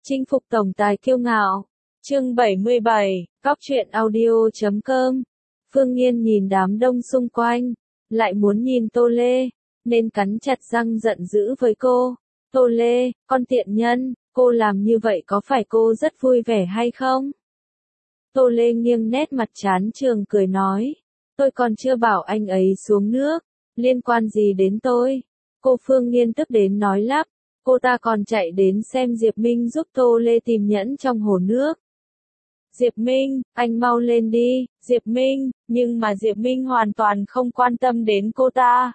Chinh phục tổng tài kiêu ngạo. Chương 77, Góc truyện audio.com. Phương Nghiên nhìn đám đông xung quanh, lại muốn nhìn Tô Lê, nên cắn chặt răng giận dữ với cô. Tô Lê, con tiện nhân, cô làm như vậy có phải cô rất vui vẻ hay không? Tô Lê nghiêng nét mặt chán chường cười nói. Tôi còn chưa bảo anh ấy xuống nước, liên quan gì đến tôi? Cô Phương Nghiên tức đến nói lắp. Cô ta còn chạy đến xem Diệp Minh giúp Tô Lê tìm nhẫn trong hồ nước. Diệp Minh, anh mau lên đi, Diệp Minh, nhưng mà Diệp Minh hoàn toàn không quan tâm đến cô ta.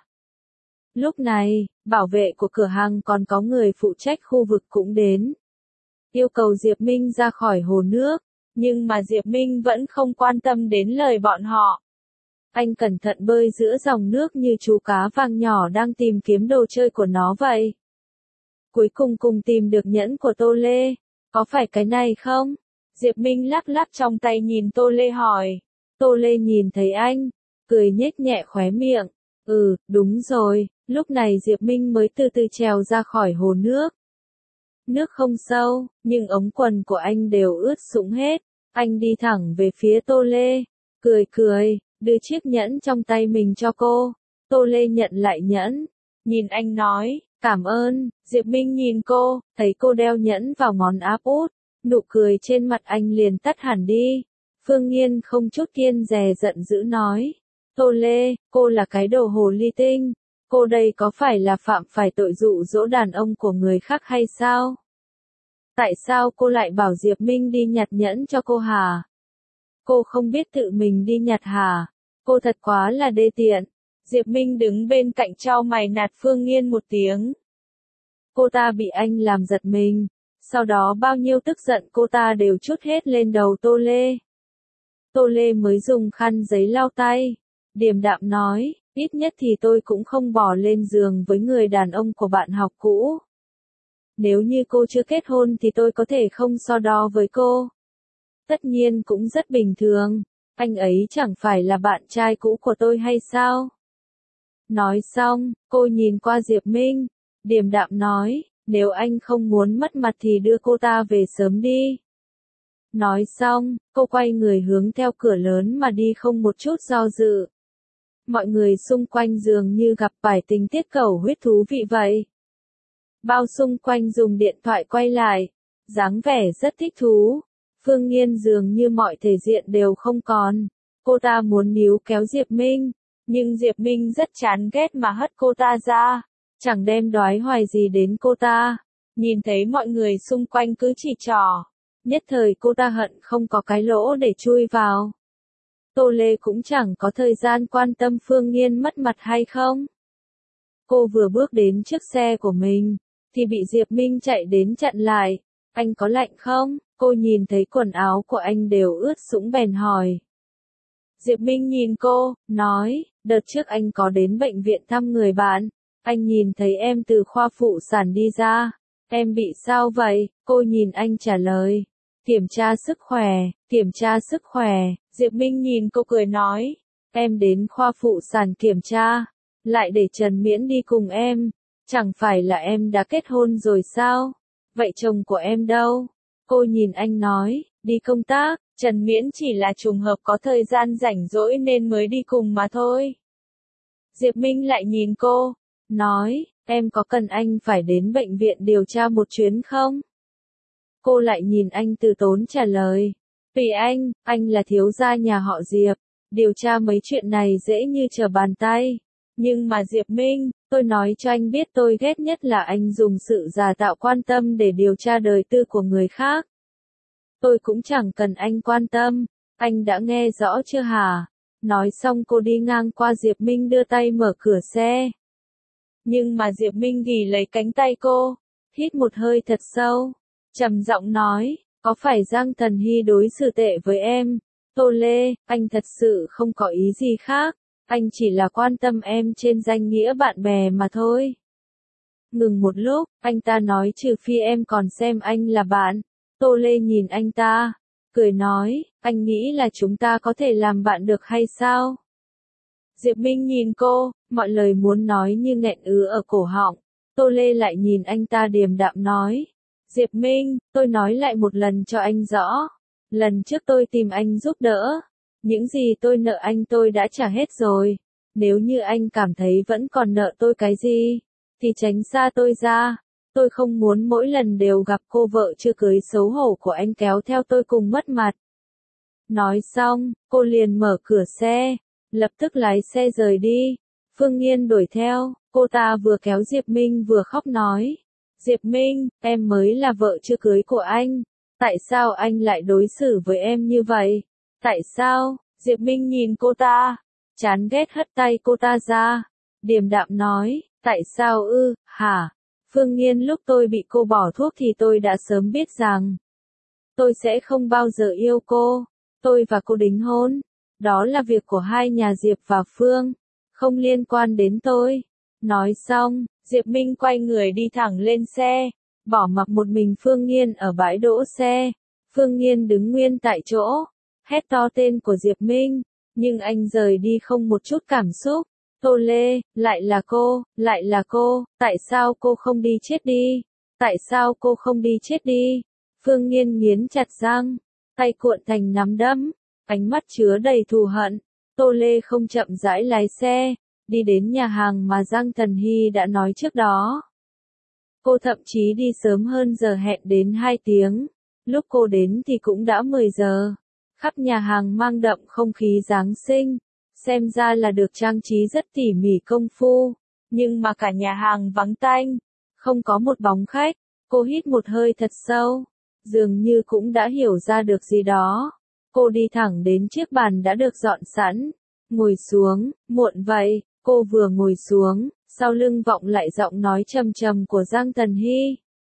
Lúc này, bảo vệ của cửa hàng còn có người phụ trách khu vực cũng đến. Yêu cầu Diệp Minh ra khỏi hồ nước, nhưng mà Diệp Minh vẫn không quan tâm đến lời bọn họ. Anh cẩn thận bơi giữa dòng nước như chú cá vàng nhỏ đang tìm kiếm đồ chơi của nó vậy. Cuối cùng tìm được nhẫn của Tô Lê, có phải cái này không? Diệp Minh lắc lắc trong tay nhìn Tô Lê hỏi. Tô Lê nhìn thấy anh, cười nhếch nhẹ khóe miệng. Đúng rồi, lúc này Diệp Minh mới từ từ trèo ra khỏi hồ nước. Nước không sâu, nhưng ống quần của anh đều ướt sũng hết. Anh đi thẳng về phía Tô Lê, cười, đưa chiếc nhẫn trong tay mình cho cô. Tô Lê nhận lại nhẫn, nhìn anh nói. Cảm ơn. Diệp Minh nhìn cô, thấy cô đeo nhẫn vào ngón áp út, nụ cười trên mặt anh liền tắt hẳn đi. Phương Nghiên không chút kiêng dè giận dữ nói. Tô Lê, cô là cái đồ hồ ly tinh, cô đây có phải là phạm phải tội dụ dỗ đàn ông của người khác hay sao? Tại sao cô lại bảo Diệp Minh đi nhặt nhẫn cho cô hả? Cô không biết tự mình đi nhặt hả? Cô thật quá là đê tiện. Diệp Minh đứng bên cạnh trao mày nạt Phương Nghiên một tiếng. Cô ta bị anh làm giật mình, sau đó bao nhiêu tức giận cô ta đều trút hết lên đầu Tô Lê. Tô Lê mới dùng khăn giấy lau tay, điềm đạm nói, ít nhất thì tôi cũng không bỏ lên giường với người đàn ông của bạn học cũ. Nếu như cô chưa kết hôn thì tôi có thể không so đo với cô. Tất nhiên cũng rất bình thường, anh ấy chẳng phải là bạn trai cũ của tôi hay sao? Nói xong, cô nhìn qua Diệp Minh, điềm đạm nói, nếu anh không muốn mất mặt thì đưa cô ta về sớm đi. Nói xong, cô quay người hướng theo cửa lớn mà đi không một chút do dự. Mọi người xung quanh dường như gặp phải tình tiết cầu huyết thú vị vậy. Bao xung quanh dùng điện thoại quay lại, dáng vẻ rất thích thú. Phương Nghiên dường như mọi thể diện đều không còn. Cô ta muốn níu kéo Diệp Minh, nhưng Diệp Minh rất chán ghét mà hất cô ta ra, chẳng đem đoái hoài gì đến cô ta. Nhìn thấy mọi người xung quanh cứ chỉ trỏ, nhất thời cô ta hận không có cái lỗ để chui vào. Tô Lê cũng chẳng có thời gian quan tâm Phương Nghiên mất mặt hay không. Cô vừa bước đến trước xe của mình, thì bị Diệp Minh chạy đến chặn lại. Anh có lạnh không? Cô nhìn thấy quần áo của anh đều ướt sũng bèn hỏi. Diệp Minh nhìn cô, nói, đợt trước anh có đến bệnh viện thăm người bạn, anh nhìn thấy em từ khoa phụ sản đi ra, em bị sao vậy? Cô nhìn anh trả lời, kiểm tra sức khỏe, Diệp Minh nhìn cô cười nói, em đến khoa phụ sản kiểm tra, lại để Trần Miễn đi cùng em, chẳng phải là em đã kết hôn rồi sao? Vậy chồng của em đâu? Cô nhìn anh nói, đi công tác. Trần Miễn chỉ là trùng hợp có thời gian rảnh rỗi nên mới đi cùng mà thôi. Diệp Minh lại nhìn cô, nói, em có cần anh phải đến bệnh viện điều tra một chuyến không? Cô lại nhìn anh từ tốn trả lời, tùy anh là thiếu gia nhà họ Diệp, điều tra mấy chuyện này dễ như trở bàn tay. Nhưng mà Diệp Minh, tôi nói cho anh biết tôi ghét nhất là anh dùng sự giả tạo quan tâm để điều tra đời tư của người khác. Tôi cũng chẳng cần anh quan tâm, anh đã nghe rõ chưa hả? Nói xong cô đi ngang qua Diệp Minh đưa tay mở cửa xe. Nhưng mà Diệp Minh ghì lấy cánh tay cô, hít một hơi thật sâu, trầm giọng nói, có phải Giang Thần Hy đối xử tệ với em? Tô Lê, anh thật sự không có ý gì khác, anh chỉ là quan tâm em trên danh nghĩa bạn bè mà thôi. Ngừng một lúc, anh ta nói trừ phi em còn xem anh là bạn. Tô Lê nhìn anh ta, cười nói, anh nghĩ là chúng ta có thể làm bạn được hay sao? Diệp Minh nhìn cô, mọi lời muốn nói như nghẹn ứ ở cổ họng. Tô Lê lại nhìn anh ta điềm đạm nói, Diệp Minh, tôi nói lại một lần cho anh rõ. Lần trước tôi tìm anh giúp đỡ. Những gì tôi nợ anh tôi đã trả hết rồi. Nếu như anh cảm thấy vẫn còn nợ tôi cái gì, thì tránh xa tôi ra. Tôi không muốn mỗi lần đều gặp cô vợ chưa cưới xấu hổ của anh kéo theo tôi cùng mất mặt. Nói xong, cô liền mở cửa xe, lập tức lái xe rời đi. Phương Nghiên đuổi theo, cô ta vừa kéo Diệp Minh vừa khóc nói. Diệp Minh, em mới là vợ chưa cưới của anh. Tại sao anh lại đối xử với em như vậy? Tại sao? Diệp Minh nhìn cô ta, chán ghét hất tay cô ta ra. Điềm đạm nói, tại sao ư, hả? Phương Nghiên, lúc tôi bị cô bỏ thuốc thì tôi đã sớm biết rằng tôi sẽ không bao giờ yêu cô. Tôi và cô đính hôn. Đó là việc của hai nhà Diệp và Phương, không liên quan đến tôi. Nói xong, Diệp Minh quay người đi thẳng lên xe, bỏ mặc một mình Phương Nghiên ở bãi đỗ xe. Phương Nghiên đứng nguyên tại chỗ, hét to tên của Diệp Minh, nhưng anh rời đi không một chút cảm xúc. Tô Lê, lại là cô, tại sao cô không đi chết đi? Tại sao cô không đi chết đi? Phương Nghiên nghiến chặt răng, tay cuộn thành nắm đấm, ánh mắt chứa đầy thù hận. Tô Lê không chậm rãi lái xe, đi đến nhà hàng mà Giang Thần Hy đã nói trước đó. Cô thậm chí đi sớm hơn giờ hẹn đến 2 tiếng. Lúc cô đến thì cũng đã 10 giờ. Khắp nhà hàng mang đậm không khí Giáng sinh. Xem ra là được trang trí rất tỉ mỉ công phu. Nhưng mà cả nhà hàng vắng tanh. Không có một bóng khách. Cô hít một hơi thật sâu. Dường như cũng đã hiểu ra được gì đó. Cô đi thẳng đến chiếc bàn đã được dọn sẵn. Ngồi xuống, muộn vậy. Cô vừa ngồi xuống, sau lưng vọng lại giọng nói trầm trầm của Giang Thần Hy.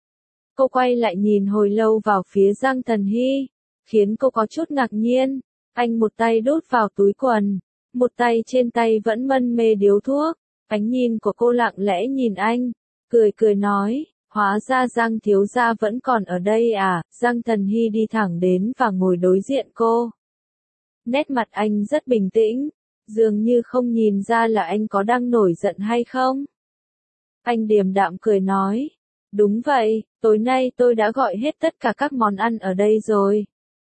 Cô quay lại nhìn hồi lâu vào phía Giang Thần Hy, khiến cô có chút ngạc nhiên. Anh một tay đút vào túi quần, một tay trên tay vẫn mân mê điếu thuốc. Ánh nhìn của cô lặng lẽ nhìn anh, cười cười nói, hóa ra Giang thiếu gia vẫn còn ở đây à? Giang Thần Hy đi thẳng đến và ngồi đối diện cô. Nét mặt anh rất bình tĩnh. Dường như không nhìn ra là anh có đang nổi giận hay không. Anh điềm đạm cười nói. Đúng vậy, tối nay tôi đã gọi hết tất cả các món ăn ở đây rồi.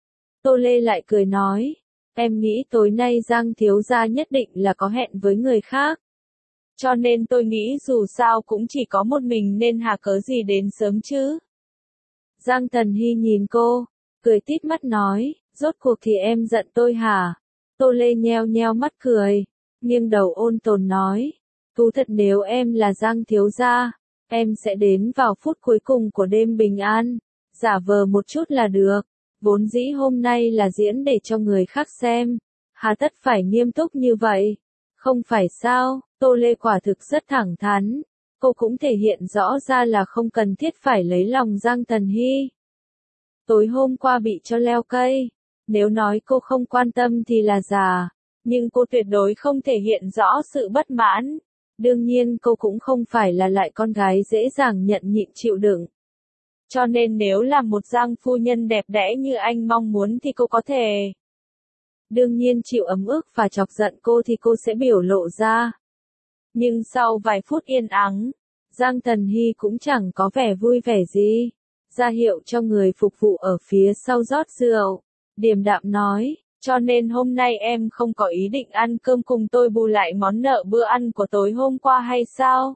Tô Lê lại cười nói. Em nghĩ tối nay Giang thiếu gia nhất định là có hẹn với người khác. Cho nên tôi nghĩ dù sao cũng chỉ có một mình nên hà cớ gì đến sớm chứ. Giang Thần Hy nhìn cô, cười tít mắt nói. Rốt cuộc thì em giận tôi hả? Tô Lê nheo nheo mắt cười, nghiêng đầu ôn tồn nói, thú thật nếu em là Giang thiếu gia, em sẽ đến vào phút cuối cùng của đêm bình an, giả vờ một chút là được, vốn dĩ hôm nay là diễn để cho người khác xem, hà tất phải nghiêm túc như vậy, không phải sao? Tô Lê quả thực rất thẳng thắn, cô cũng thể hiện rõ ra là không cần thiết phải lấy lòng Giang Thần Hy. Tối hôm qua bị cho leo cây. Nếu nói cô không quan tâm thì là giả, nhưng cô tuyệt đối không thể hiện rõ sự bất mãn. Đương nhiên cô cũng không phải là lại con gái dễ dàng nhận nhịn chịu đựng. Cho nên nếu là một Giang phu nhân đẹp đẽ như anh mong muốn thì cô có thể. Đương nhiên chịu ấm ức và chọc giận cô thì cô sẽ biểu lộ ra. Nhưng sau vài phút yên ắng, Giang Thần Hy cũng chẳng có vẻ vui vẻ gì. Ra hiệu cho người phục vụ ở phía sau rót rượu. Điềm đạm nói, cho nên hôm nay em không có ý định ăn cơm cùng tôi bù lại món nợ bữa ăn của tối hôm qua hay sao?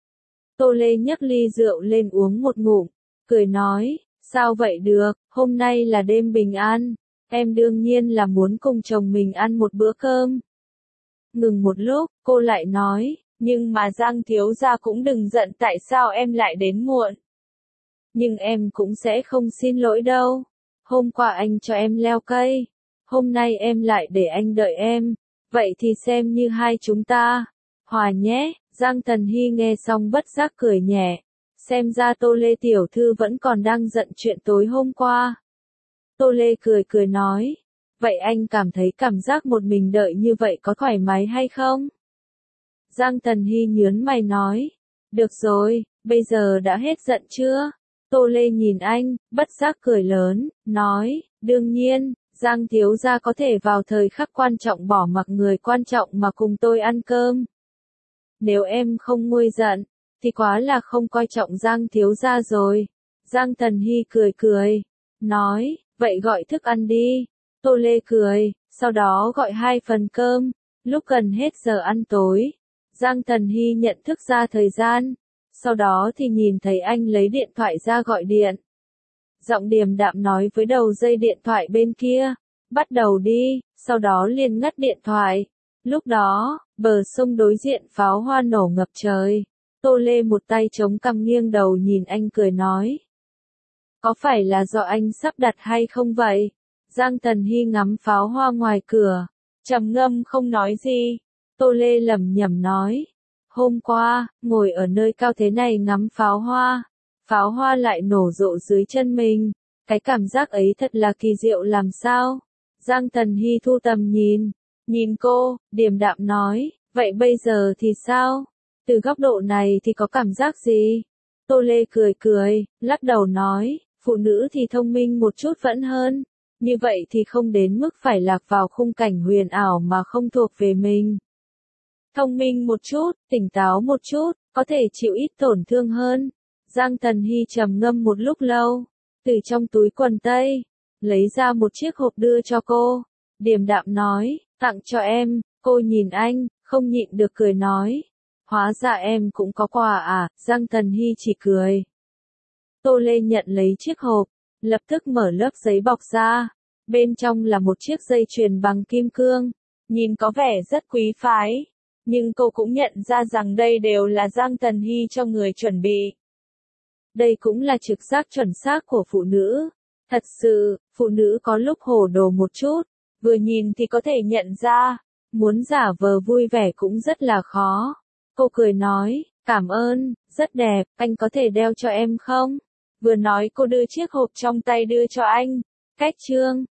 Tô Lê nhấc ly rượu lên uống một ngụm, cười nói, sao vậy được, hôm nay là đêm bình an, em đương nhiên là muốn cùng chồng mình ăn một bữa cơm. Ngừng một lúc, cô lại nói, nhưng mà Giang thiếu gia cũng đừng giận tại sao em lại đến muộn. Nhưng em cũng sẽ không xin lỗi đâu. Hôm qua anh cho em leo cây, hôm nay em lại để anh đợi em, vậy thì xem như hai chúng ta hòa nhé. Giang Thần Hy nghe xong bất giác cười nhẹ, xem ra Tô Lê tiểu thư vẫn còn đang giận chuyện tối hôm qua. Tô Lê cười cười nói, vậy anh cảm thấy cảm giác một mình đợi như vậy có thoải mái hay không? Giang Thần Hy nhướng mày nói, được rồi, bây giờ đã hết giận chưa? Tô Lê nhìn anh, bất giác cười lớn, nói, đương nhiên, Giang thiếu gia có thể vào thời khắc quan trọng bỏ mặc người quan trọng mà cùng tôi ăn cơm. Nếu em không nguôi giận, thì quá là không coi trọng Giang thiếu gia rồi. Giang Tần Hy cười cười, nói, vậy gọi thức ăn đi. Tô Lê cười, sau đó gọi 2 phần cơm. Lúc gần hết giờ ăn tối, Giang Tần Hy nhận thức ra thời gian, sau đó thì nhìn thấy anh lấy điện thoại ra gọi điện. Giọng điềm đạm nói với đầu dây điện thoại bên kia, bắt đầu đi, sau đó liền ngắt điện thoại. Lúc đó, bờ sông đối diện pháo hoa nổ ngập trời. Tô Lê một tay chống cằm nghiêng đầu nhìn anh cười nói. Có phải là do anh sắp đặt hay không vậy? Giang Tần Hy ngắm pháo hoa ngoài cửa, trầm ngâm không nói gì. Tô Lê lẩm nhẩm nói. Hôm qua, ngồi ở nơi cao thế này ngắm pháo hoa lại nổ rộ dưới chân mình. Cái cảm giác ấy thật là kỳ diệu làm sao? Giang Tần Hy thu tầm nhìn cô, điềm đạm nói, vậy bây giờ thì sao? Từ góc độ này thì có cảm giác gì? Tô Lê cười cười, lắc đầu nói, phụ nữ thì thông minh một chút vẫn hơn. Như vậy thì không đến mức phải lạc vào khung cảnh huyền ảo mà không thuộc về mình. Thông minh một chút, tỉnh táo một chút, có thể chịu ít tổn thương hơn. Giang Tần Hy trầm ngâm một lúc lâu, từ trong túi quần tây, lấy ra một chiếc hộp đưa cho cô. Điềm đạm nói, tặng cho em. Cô nhìn anh, không nhịn được cười nói. Hóa ra em cũng có quà à? Giang Tần Hy chỉ cười. Tô Lê nhận lấy chiếc hộp, lập tức mở lớp giấy bọc ra. Bên trong là một chiếc dây chuyền bằng kim cương, nhìn có vẻ rất quý phái. Nhưng cô cũng nhận ra rằng đây đều là Giang Tần Hy cho người chuẩn bị. Đây cũng là trực giác chuẩn xác của phụ nữ. Thật sự, phụ nữ có lúc hồ đồ một chút, vừa nhìn thì có thể nhận ra, muốn giả vờ vui vẻ cũng rất là khó. Cô cười nói, cảm ơn, rất đẹp, anh có thể đeo cho em không? Vừa nói cô đưa chiếc hộp trong tay đưa cho anh. Cách chương